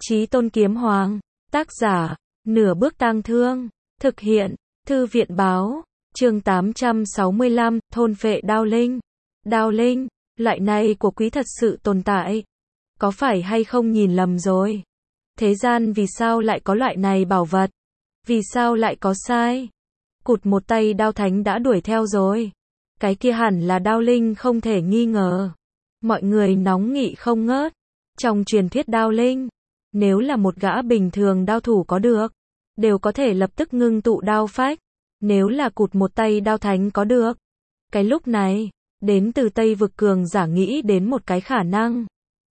Chí Tôn Kiếm Hoàng, tác giả, Nửa Bước Tang Thương, thực hiện, Thư viện báo, chương 865, thôn phệ đao linh. Đao linh, loại này của quý thật sự tồn tại. Có phải hay không nhìn lầm rồi? Thế gian vì sao lại có loại này bảo vật? Vì sao lại có sai? Cụt một tay đao thánh đã đuổi theo rồi. Cái kia hẳn là đao linh không thể nghi ngờ. Mọi người nóng nghị không ngớt. Trong truyền thuyết đao linh, nếu là một gã bình thường đao thủ có được, đều có thể lập tức ngưng tụ đao phách. Nếu là cụt một tay đao thánh có được, cái lúc này, đến từ Tây vực cường giả nghĩ đến một cái khả năng.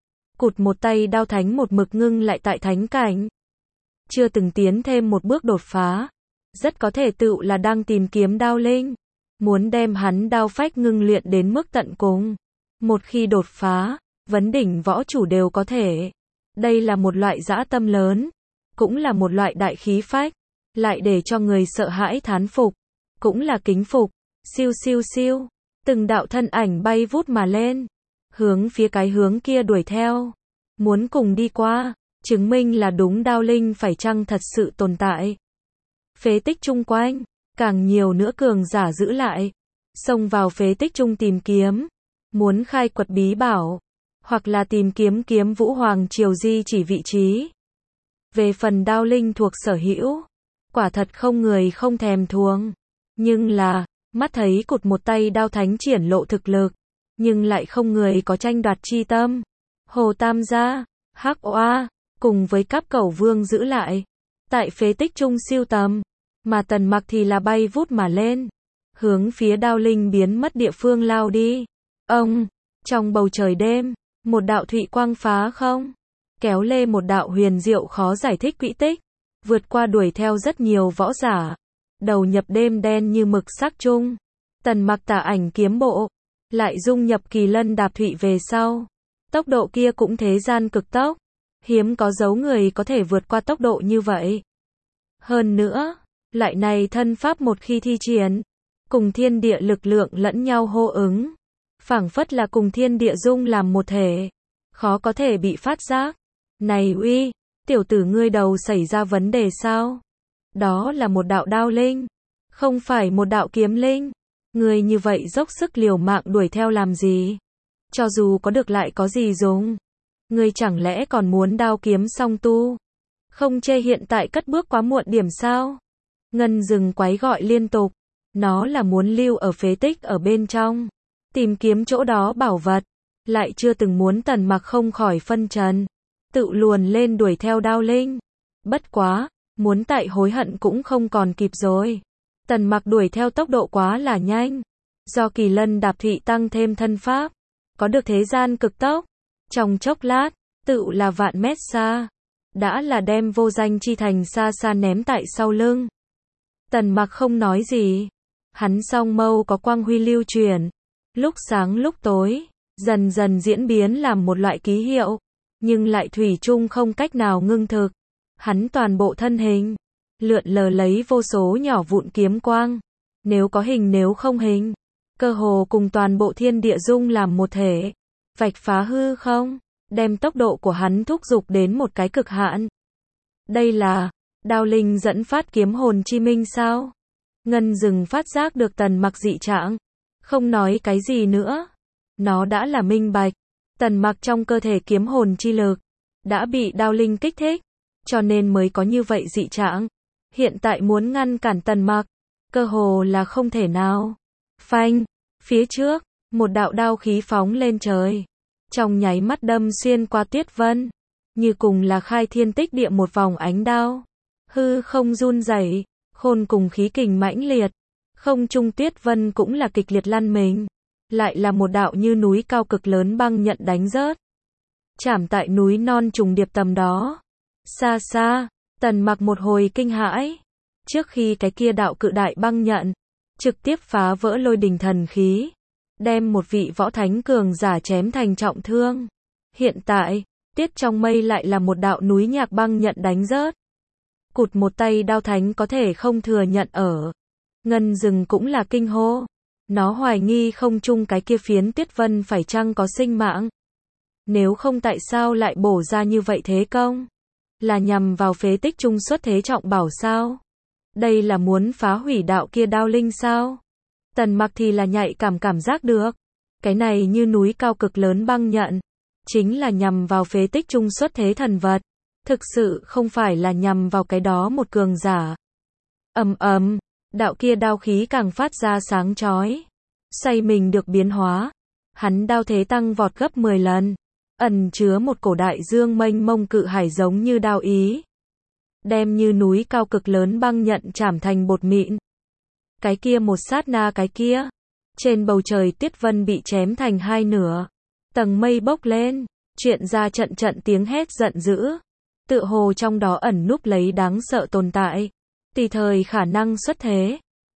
Cụt một tay đao thánh một mực ngưng lại tại thánh cảnh. Chưa từng tiến thêm một bước đột phá. Rất có thể tựu là đang tìm kiếm đao linh. Muốn đem hắn đao phách ngưng luyện đến mức tận cùng. Một khi đột phá, vấn đỉnh võ chủ đều có thể. Đây là một loại dã tâm lớn. Cũng là một loại đại khí phách. Lại để cho người sợ hãi thán phục. Cũng là kính phục. Siêu siêu siêu. Từng đạo thân ảnh bay vút mà lên. Hướng phía cái hướng kia đuổi theo. Muốn cùng đi qua. Chứng minh là đúng đao linh phải chăng thật sự tồn tại. Phế tích chung quanh. Càng nhiều nữa cường giả giữ lại. Xông vào phế tích chung tìm kiếm. Muốn khai quật bí bảo. Hoặc là tìm kiếm kiếm Vũ Hoàng Triều di chỉ vị trí. Về phần đao linh thuộc sở hữu. Quả thật không người không thèm thuồng. Nhưng là, mắt thấy cụt một tay đao thánh triển lộ thực lực. Nhưng lại không người có tranh đoạt chi tâm. Hồ Tam gia, Hắc Oa, cùng với Cáp Cẩu Vương giữ lại. Tại phế tích trung siêu tầm. Mà Tần Mặc thì là bay vút mà lên. Hướng phía đao linh biến mất địa phương lao đi. Ông, trong bầu trời đêm, một đạo thụy quang phá không. Kéo lê một đạo huyền diệu khó giải thích quỹ tích. Vượt qua đuổi theo rất nhiều võ giả. Đầu nhập đêm đen như mực sắc chung. Tần Mặc tả ảnh kiếm bộ. Lại dung nhập kỳ lân đạp thụy về sau. Tốc độ kia cũng thế gian cực tốc. Hiếm có dấu người có thể vượt qua tốc độ như vậy. Hơn nữa, loại này thân pháp một khi thi triển, cùng thiên địa lực lượng lẫn nhau hô ứng. Phảng phất là cùng thiên địa dung làm một thể. Khó có thể bị phát giác. Này uy, tiểu tử ngươi đầu xảy ra vấn đề sao? Đó là một đạo đao linh. Không phải một đạo kiếm linh. Ngươi như vậy dốc sức liều mạng đuổi theo làm gì? Cho dù có được lại có gì dùng? Ngươi chẳng lẽ còn muốn đao kiếm song tu? Không chê hiện tại cất bước quá muộn điểm sao? Ngân rừng quái gọi liên tục. Nó là muốn lưu ở phế tích ở bên trong. Tìm kiếm chỗ đó bảo vật. Lại chưa từng muốn Tần Mặc không khỏi phân trần. Tự luồn lên đuổi theo đao linh. Bất quá, muốn tại hối hận cũng không còn kịp rồi. Tần Mặc đuổi theo tốc độ quá là nhanh. Do kỳ lân đạp thụy tăng thêm thân pháp. Có được thế gian cực tốc. Trong chốc lát, tự là vạn mét xa. Đã là đem vô danh chi thành xa xa ném tại sau lưng. Tần Mặc không nói gì. Hắn song mâu có quang huy lưu truyền. Lúc sáng lúc tối, dần dần diễn biến làm một loại ký hiệu. Nhưng lại thủy chung không cách nào ngưng thực. Hắn toàn bộ thân hình. Lượn lờ lấy vô số nhỏ vụn kiếm quang. Nếu có hình nếu không hình. Cơ hồ cùng toàn bộ thiên địa dung làm một thể. Vạch phá hư không. Đem tốc độ của hắn thúc giục đến một cái cực hạn. Đây là đao linh dẫn phát kiếm hồn chi minh sao? Ngân rừng phát giác được Tần Mặc dị trạng. Không nói cái gì nữa. Nó đã là minh bạch. Tần Mặc trong cơ thể kiếm hồn chi lực. Đã bị đao linh kích thích. Cho nên mới có như vậy dị trạng. Hiện tại muốn ngăn cản Tần Mặc. Cơ hồ là không thể nào. Phanh. Phía trước. Một đạo đao khí phóng lên trời. Trong nháy mắt đâm xuyên qua tuyết vân. Như cùng là khai thiên tích địa một vòng ánh đao. Hư không run rẩy. Khôn cùng khí kình mãnh liệt. Không trung tuyết vân cũng là kịch liệt lăn mình. Lại là một đạo như núi cao cực lớn băng nhận đánh rớt. Chạm tại núi non trùng điệp tầm đó. Xa xa, Tần Mặc một hồi kinh hãi. Trước khi cái kia đạo cự đại băng nhận, trực tiếp phá vỡ lôi đình thần khí. Đem một vị võ thánh cường giả chém thành trọng thương. Hiện tại, tiết trong mây lại là một đạo núi nhạc băng nhận đánh rớt. Cụt một tay đao thánh có thể không thừa nhận ở. Ngân rừng cũng là kinh hô. Nó hoài nghi không chung cái kia phiến tuyết vân phải chăng có sinh mạng. Nếu không tại sao lại bổ ra như vậy thế công? là nhằm vào phế tích trung xuất thế trọng bảo sao? Đây là muốn phá hủy đạo kia đao linh sao? Tần Mặc thì là nhạy cảm giác được. Cái này như núi cao cực lớn băng nhận. Chính là nhằm vào phế tích trung xuất thế thần vật. Thực sự không phải là nhằm vào cái đó một cường giả. Đạo kia đao khí càng phát ra sáng chói. Xoay mình được biến hóa. Hắn đao thế tăng vọt gấp 10 lần. Ẩn chứa một cổ đại dương mênh mông cự hải giống như đao ý. Đem như núi cao cực lớn băng nhận chảm thành bột mịn. Cái kia một sát na cái kia. Trên bầu trời tuyết vân bị chém thành hai nửa. Tầng mây bốc lên. Chuyện ra trận tiếng hét giận dữ. Tựa hồ trong đó ẩn núp lấy đáng sợ tồn tại. Tùy thời khả năng xuất thế.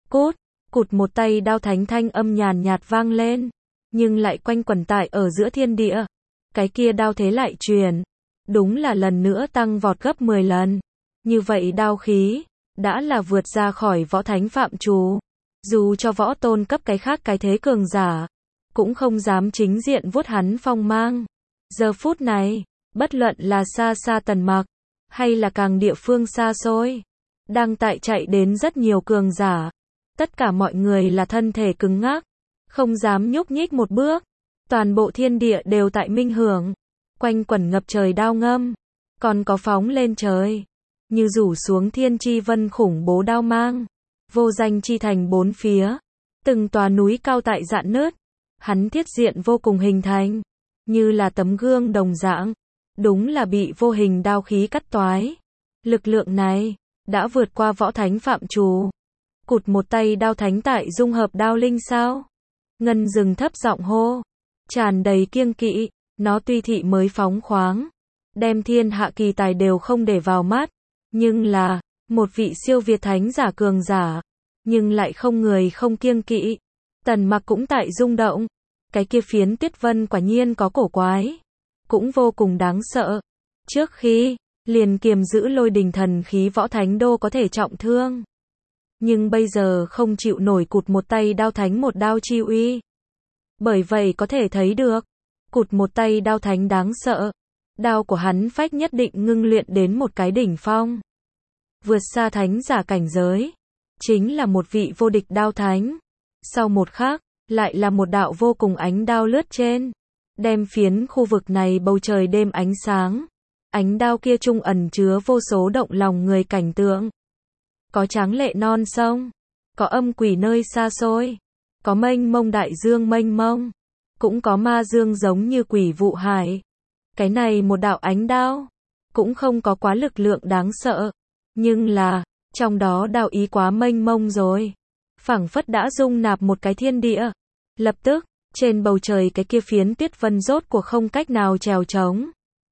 Cụt một tay đao thánh thanh âm nhàn nhạt vang lên. Nhưng lại quanh quẩn tại ở giữa thiên địa. Cái kia đao thế lại truyền. Đúng là lần nữa tăng vọt gấp 10 lần. Như vậy đao khí. Đã là vượt ra khỏi võ thánh phạm trù. Dù cho võ tôn cấp cái khác cái thế cường giả. Cũng không dám chính diện vuốt hắn phong mang. Giờ phút này. Bất luận là xa xa Tần Mặc. Hay là càng địa phương xa xôi. Đang tại chạy đến rất nhiều cường giả. Tất cả mọi người là thân thể cứng ngắc. Không dám nhúc nhích một bước. Toàn bộ thiên địa đều tại minh hưởng. Quanh quẩn ngập trời đao ngâm. Còn có phóng lên trời. Như rủ xuống thiên chi vân khủng bố đao mang. Vô danh chi thành bốn phía. Từng tòa núi cao tại dạn nứt. Hắn thiết diện vô cùng hình thành. Như là tấm gương đồng dạng. Đúng là bị vô hình đao khí cắt toái. Lực lượng này. Đã vượt qua võ thánh phạm trù. Cụt một tay đao thánh tại dung hợp đao linh sao? Ngân dừng thấp giọng hô. Tràn đầy kiêng kỵ. Nó tuy thị mới phóng khoáng. Đem thiên hạ kỳ tài đều không để vào mắt. Nhưng là. Một vị siêu việt thánh giả cường giả. Nhưng lại không người không kiêng kỵ. Tần Mặc cũng tại rung động. Cái kia phiến tuyết vân quả nhiên có cổ quái. Cũng vô cùng đáng sợ. Trước khi. Liền kiềm giữ lôi đình thần khí võ thánh đô có thể trọng thương. Nhưng bây giờ không chịu nổi cụt một tay đao thánh một đao chi uy. Bởi vậy có thể thấy được. Cụt một tay đao thánh đáng sợ. Đao của hắn phách nhất định ngưng luyện đến một cái đỉnh phong. Vượt xa thánh giả cảnh giới. Chính là một vị vô địch đao thánh. Sau một khắc, lại là một đạo vô cùng ánh đao lướt trên. Đem phiến khu vực này bầu trời đêm ánh sáng. Ánh đao kia trung ẩn chứa vô số động lòng người cảnh tượng. Có tráng lệ non sông. Có âm quỷ nơi xa xôi. Có mênh mông đại dương mênh mông. Cũng có ma dương giống như quỷ vụ hải. Cái này một đạo ánh đao. Cũng không có quá lực lượng đáng sợ. Nhưng là. Trong đó đạo ý quá mênh mông rồi. Phảng phất đã dung nạp một cái thiên địa. Lập tức. Trên bầu trời cái kia phiến tuyết vân rốt cuộc không cách nào trèo trống.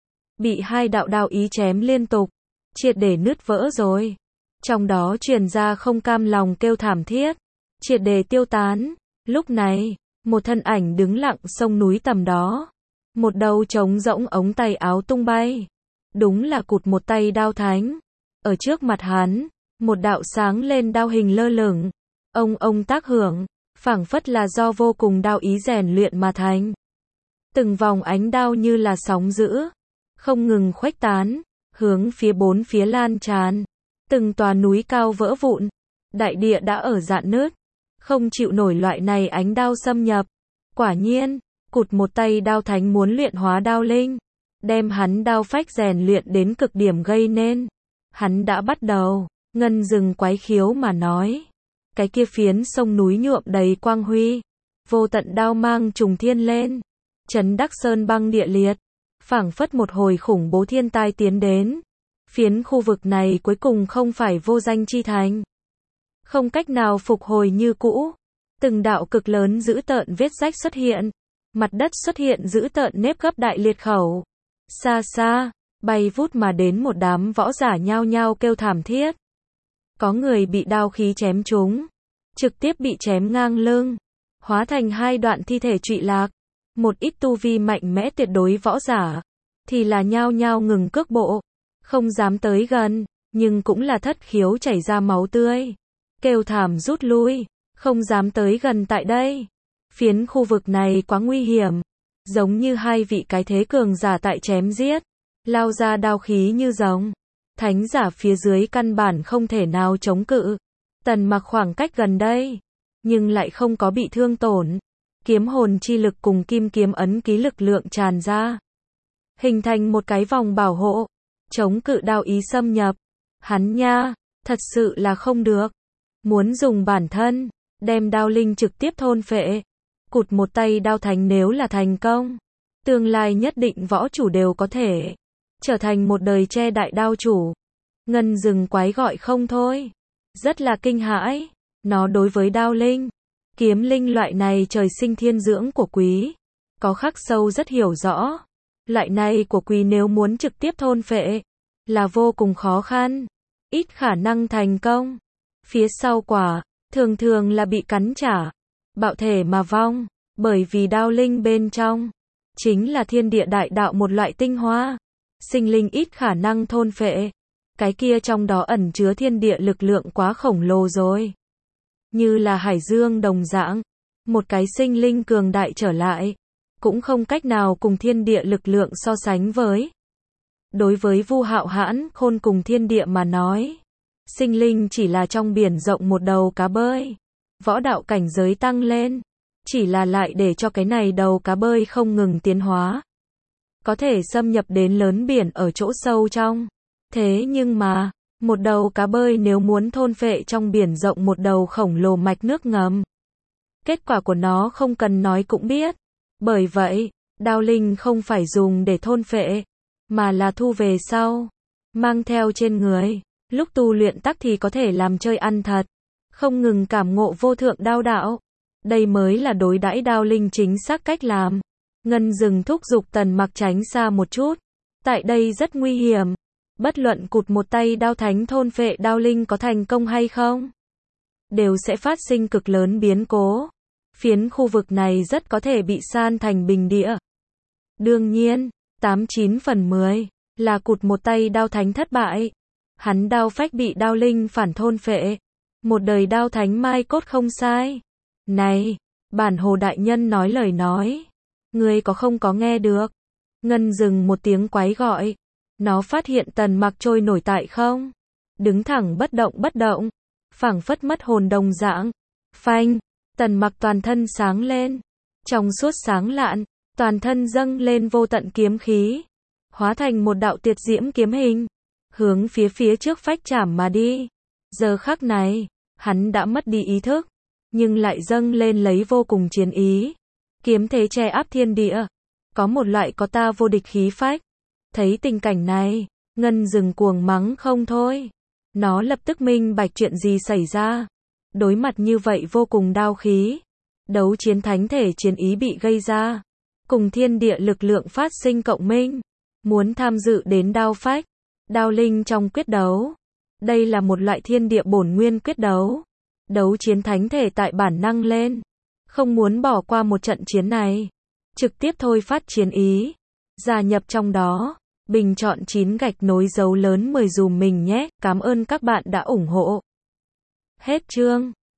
Bị hai đạo đao ý chém liên tục. Triệt để nứt vỡ rồi. Trong đó truyền ra không cam lòng kêu thảm thiết. Triệt để tiêu tán. Lúc này, một thân ảnh đứng lặng sông núi tầm đó. Một đầu trống rỗng ống tay áo tung bay. Đúng là cụt một tay đao thánh. Ở trước mặt hắn, một đạo sáng lên đao hình lơ lửng. Ông tác hưởng, phảng phất là do vô cùng đao ý rèn luyện mà thành. Từng vòng ánh đao như là sóng dữ. Không ngừng khuếch tán, hướng phía bốn phía lan tràn. Từng tòa núi cao vỡ vụn. Đại địa đã ở dạn nứt. Không chịu nổi loại này ánh đao xâm nhập. Quả nhiên, cụt một tay đao thánh muốn luyện hóa đao linh. Đem hắn đao phách rèn luyện đến cực điểm gây nên. Hắn đã bắt đầu, ngân dừng quái khiếu mà nói. Cái kia phiến sông núi nhuộm đầy quang huy. Vô tận đao mang trùng thiên lên. Chấn đắc sơn băng địa liệt. Phảng phất một hồi khủng bố thiên tai tiến đến. Phiến khu vực này cuối cùng không phải vô danh chi thành. Không cách nào phục hồi như cũ. Từng đạo cực lớn dữ tợn vết rách xuất hiện. Mặt đất xuất hiện dữ tợn nếp gấp đại liệt khẩu. Xa xa, bay vút mà đến một đám võ giả nhao nhao kêu thảm thiết. Có người bị đao khí chém trúng. Trực tiếp bị chém ngang lưng. Hóa thành hai đoạn thi thể trụy lạc. Một ít tu vi mạnh mẽ tuyệt đối võ giả. Thì là nhao nhao ngừng cước bộ. Không dám tới gần. Nhưng cũng là thất khiếu chảy ra máu tươi. Kêu thảm rút lui. Không dám tới gần tại đây. Phiến khu vực này quá nguy hiểm. Giống như hai vị cái thế cường giả tại chém giết. Lao ra đao khí như rồng. Thánh giả phía dưới căn bản không thể nào chống cự. Tần Mặc khoảng cách gần đây, nhưng lại không có bị thương tổn. Kiếm hồn chi lực cùng kim kiếm ấn ký lực lượng tràn ra, hình thành một cái vòng bảo hộ, chống cự đao ý xâm nhập. Hắn nha, thật sự là không được. Muốn dùng bản thân, đem đao linh trực tiếp thôn phệ. Cụt một tay đao thánh nếu là thành công, tương lai nhất định võ chủ đều có thể trở thành một đời che đại đao chủ. Ngân rừng quái gọi không thôi. Rất là kinh hãi. Nó đối với đao linh, kiếm linh loại này trời sinh thiên dưỡng của quý, có khắc sâu rất hiểu rõ. Loại này của quý nếu muốn trực tiếp thôn phệ, là vô cùng khó khăn, ít khả năng thành công. Phía sau quả, thường thường là bị cắn trả, bạo thể mà vong, bởi vì đao linh bên trong, chính là thiên địa đại đạo một loại tinh hoa. Sinh linh ít khả năng thôn phệ, cái kia trong đó ẩn chứa thiên địa lực lượng quá khổng lồ rồi. Như là hải dương đồng dạng, một cái sinh linh cường đại trở lại, cũng không cách nào cùng thiên địa lực lượng so sánh với. Đối với Vu Hạo Hãn Khôn cùng thiên địa mà nói, sinh linh chỉ là trong biển rộng một đầu cá bơi. Võ đạo cảnh giới tăng lên, chỉ là lại để cho cái này đầu cá bơi không ngừng tiến hóa, có thể xâm nhập đến lớn biển ở chỗ sâu trong. Thế nhưng mà, một đầu cá bơi nếu muốn thôn phệ trong biển rộng một đầu khổng lồ mạch nước ngầm, kết quả của nó không cần nói cũng biết. Bởi vậy, đao linh không phải dùng để thôn phệ, mà là thu về sau, mang theo trên người. Lúc tu luyện tắc thì có thể làm chơi ăn thật, không ngừng cảm ngộ vô thượng đao đạo. Đây mới là đối đãi đao linh chính xác cách làm. Ngân rừng thúc giục Tần Mặc tránh xa một chút. Tại đây rất nguy hiểm. Bất luận cụt một tay đao thánh thôn phệ đao linh có thành công hay không, đều sẽ phát sinh cực lớn biến cố. Phiến khu vực này rất có thể bị san thành bình địa. Đương nhiên, 89 phần 10 là cụt một tay đao thánh thất bại. Hắn đao phách bị đao linh phản thôn phệ. Một đời đao thánh mai cốt không sai. Này, bản hồ đại nhân nói lời nói, ngươi có không có nghe được? Ngân rừng một tiếng quái gọi. Nó phát hiện Tần Mặc trôi nổi tại không, đứng thẳng bất động, phảng phất mất hồn đồng dạng. Phanh, Tần Mặc toàn thân sáng lên, trong suốt sáng lạn, toàn thân dâng lên vô tận kiếm khí, hóa thành một đạo tuyệt diễm kiếm hình, hướng phía trước phách chảm mà đi. Giờ khắc này, hắn đã mất đi ý thức, nhưng lại dâng lên lấy vô cùng chiến ý. Kiếm thế che áp thiên địa, có một loại có ta vô địch khí phách. Thấy tình cảnh này, Ngân rừng cuồng mắng không thôi. Nó lập tức minh bạch chuyện gì xảy ra. Đối mặt như vậy vô cùng đao khí, đấu chiến thánh thể chiến ý bị gây ra, cùng thiên địa lực lượng phát sinh cộng minh, muốn tham dự đến đao phách, đao linh trong quyết đấu. Đây là một loại thiên địa bổn nguyên quyết đấu. Đấu chiến thánh thể tại bản năng lên, không muốn bỏ qua một trận chiến này, trực tiếp thôi phát chiến ý, gia nhập trong đó. Bình chọn 9 gạch nối dấu lớn 10 dùm mình nhé. Cảm ơn các bạn đã ủng hộ. Hết chương.